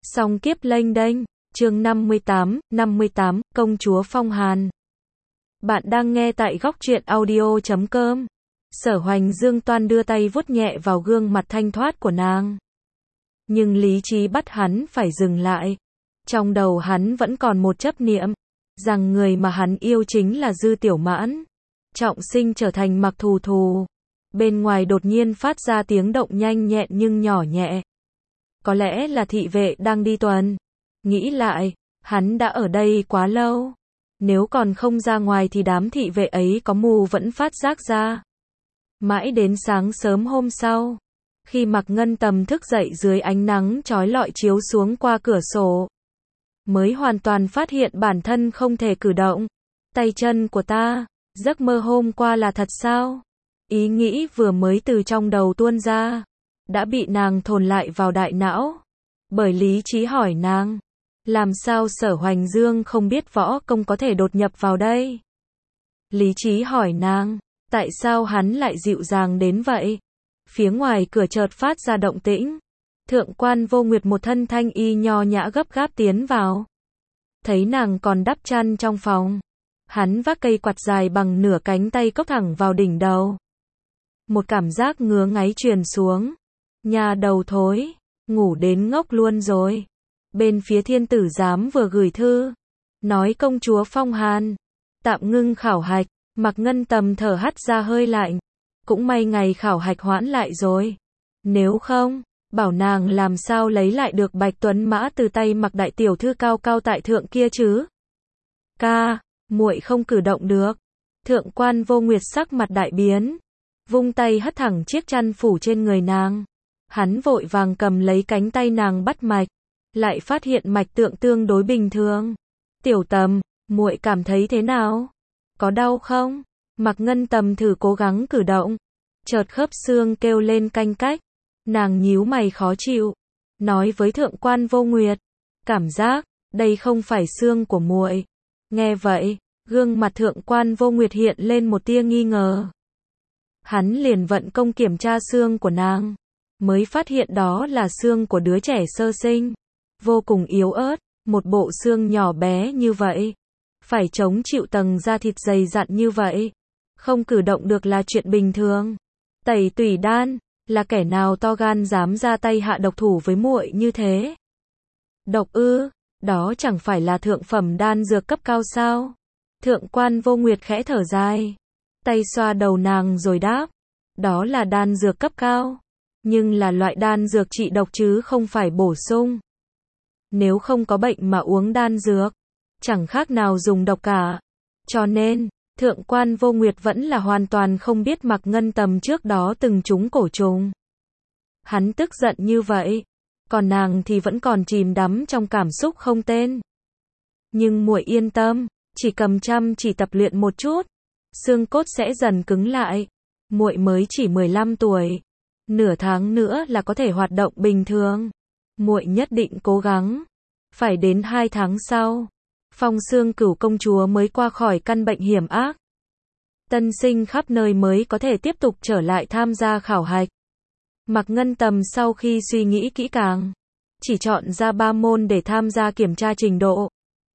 Song kiếp lênh đênh, chương 58, công chúa Phong Hàn. Bạn đang nghe tại góc truyện audio.com. Sở Hoành Dương toan đưa tay vuốt nhẹ vào gương mặt thanh thoát của nàng. Nhưng lý trí bắt hắn phải dừng lại. Trong đầu hắn vẫn còn một chấp niệm, rằng người mà hắn yêu chính là Dư Tiểu Mãn. Trọng sinh trở thành Mặc Thù Thù. Bên ngoài đột nhiên phát ra tiếng động nhanh nhẹn nhưng nhỏ nhẹ. Có lẽ là thị vệ đang đi tuần. Nghĩ lại, hắn đã ở đây quá lâu. Nếu còn không ra ngoài thì đám thị vệ ấy có mù vẫn phát giác ra. Mãi đến sáng sớm hôm sau, khi Mạc Ngân Tầm thức dậy dưới ánh nắng chói lọi chiếu xuống qua cửa sổ, mới hoàn toàn phát hiện bản thân không thể cử động. Tay chân của ta, giấc mơ hôm qua là thật sao? Ý nghĩ vừa mới từ trong đầu tuôn ra, đã bị nàng thồn lại vào đại não. Bởi lý trí hỏi nàng, làm sao Sở Hoành Dương không biết võ công có thể đột nhập vào đây? Lý trí hỏi nàng, tại sao hắn lại dịu dàng đến vậy? Phía ngoài cửa chợt phát ra động tĩnh. Thượng quan Vô Nguyệt một thân thanh y nho nhã gấp gáp tiến vào. Thấy nàng còn đắp chăn trong phòng, hắn vác cây quạt dài bằng nửa cánh tay cốc thẳng vào đỉnh đầu. Một cảm giác ngứa ngáy truyền xuống. Nhà đầu thối, ngủ đến ngốc luôn rồi. Bên phía thiên tử giám vừa gửi thư, nói công chúa Phong Hàn tạm ngưng khảo hạch. Mạc Ngân Tầm thở hắt ra hơi lạnh. Cũng may ngày khảo hạch hoãn lại rồi. Nếu không, bảo nàng làm sao lấy lại được Bạch Tuấn Mã từ tay Mạc đại tiểu thư cao cao tại thượng kia chứ? Ca, muội không cử động được. Thượng quan Vô Nguyệt sắc mặt đại biến, vung tay hất thẳng chiếc chăn phủ trên người nàng. Hắn vội vàng cầm lấy cánh tay nàng bắt mạch, lại phát hiện mạch tượng tương đối bình thường. Tiểu Tầm, muội cảm thấy thế nào? Có đau không? Mạc Ngân Tầm thử cố gắng cử động, chợt khớp xương kêu lên canh cách. Nàng nhíu mày khó chịu, nói với Thượng quan Vô Nguyệt, cảm giác đây không phải xương của muội. Nghe vậy, gương mặt Thượng quan Vô Nguyệt hiện lên một tia nghi ngờ. Hắn liền vận công kiểm tra xương của nàng, mới phát hiện đó là xương của đứa trẻ sơ sinh, vô cùng yếu ớt. Một bộ xương nhỏ bé như vậy, phải chống chịu tầng da thịt dày dặn như vậy, không cử động được là chuyện bình thường. Tẩy Tủy Đan, là kẻ nào to gan dám ra tay hạ độc thủ với muội như thế? Độc ư? Đó chẳng phải là thượng phẩm đan dược cấp cao sao? Thượng quan Vô Nguyệt khẽ thở dài, tay xoa đầu nàng rồi đáp, đó là đan dược cấp cao, nhưng là loại đan dược trị độc chứ không phải bổ sung. Nếu không có bệnh mà uống đan dược, chẳng khác nào dùng độc cả. Cho nên, Thượng quan Vô Nguyệt vẫn là hoàn toàn không biết Mạc Ngân Tầm trước đó từng trúng cổ trùng. Hắn tức giận như vậy, còn nàng thì vẫn còn chìm đắm trong cảm xúc không tên. Nhưng muội yên tâm, chỉ cầm chăm chỉ tập luyện một chút, xương cốt sẽ dần cứng lại. Muội mới chỉ 15 tuổi, nửa tháng nữa là có thể hoạt động bình thường. Muội nhất định cố gắng. Phải đến 2 tháng sau, Phong Xương Cửu công chúa mới qua khỏi căn bệnh hiểm ác. Tân sinh khắp nơi mới có thể tiếp tục trở lại tham gia khảo hạch. Mạc Ngân Tầm sau khi suy nghĩ kỹ càng, chỉ chọn ra 3 môn để tham gia kiểm tra trình độ.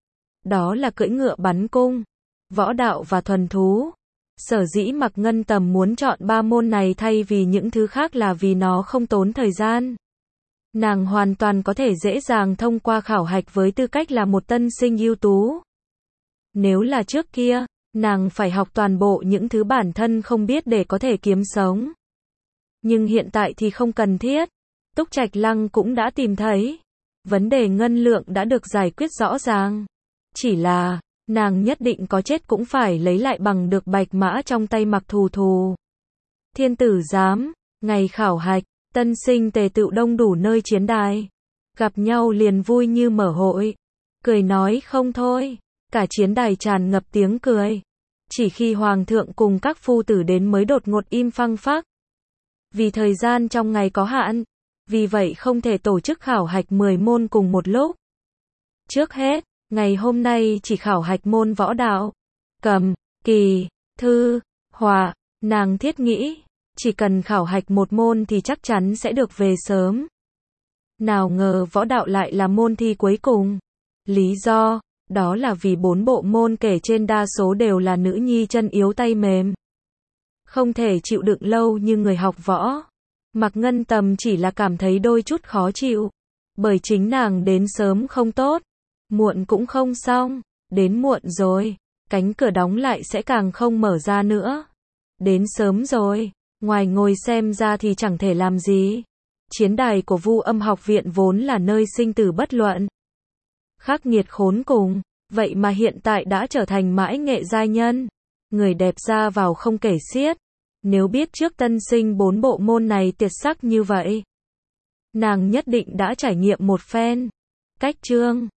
Đó là cưỡi ngựa bắn cung, võ đạo và thuần thú. Sở dĩ Mạc Ngân Tầm muốn chọn 3 môn này thay vì những thứ khác là vì nó không tốn thời gian. Nàng hoàn toàn có thể dễ dàng thông qua khảo hạch với tư cách là một tân sinh ưu tú. Nếu là trước kia, nàng phải học toàn bộ những thứ bản thân không biết để có thể kiếm sống. Nhưng hiện tại thì không cần thiết. Túc Trạch Lăng cũng đã tìm thấy. Vấn đề ngân lượng đã được giải quyết rõ ràng. Chỉ là, nàng nhất định có chết cũng phải lấy lại bằng được bạch mã trong tay Mặc Thù Thù. Thiên tử giám, ngày khảo hạch, tân sinh tề tựu đông đủ nơi chiến đài. Gặp nhau liền vui như mở hội. Cười nói không thôi. Cả chiến đài tràn ngập tiếng cười. Chỉ khi hoàng thượng cùng các phu tử đến mới đột ngột im phăng phắc. Vì thời gian trong ngày có hạn, vì vậy không thể tổ chức khảo hạch 10 môn cùng một lúc. Trước hết, ngày hôm nay chỉ khảo hạch môn võ đạo, cầm, kỳ, thư, họa. Nàng thiết nghĩ, chỉ cần khảo hạch một môn thì chắc chắn sẽ được về sớm. Nào ngờ võ đạo lại là môn thi cuối cùng. Lý do, đó là vì 4 bộ môn kể trên đa số đều là nữ nhi chân yếu tay mềm. Không thể chịu đựng lâu như người học võ. Mạc Ngân Tầm chỉ là cảm thấy đôi chút khó chịu. Bởi chính nàng đến sớm không tốt, muộn cũng không xong. Đến muộn rồi, cánh cửa đóng lại sẽ càng không mở ra nữa. Đến sớm rồi, ngoài ngồi xem ra thì chẳng thể làm gì. Chiến đài của Vu Âm học viện vốn là nơi sinh tử bất luận. Khắc nghiệt khốn cùng, vậy mà hiện tại đã trở thành mãi nghệ giai nhân. Người đẹp ra vào không kể xiết. Nếu biết trước tân sinh 4 bộ môn này tuyệt sắc như vậy, nàng nhất định đã trải nghiệm một phen. Cách chương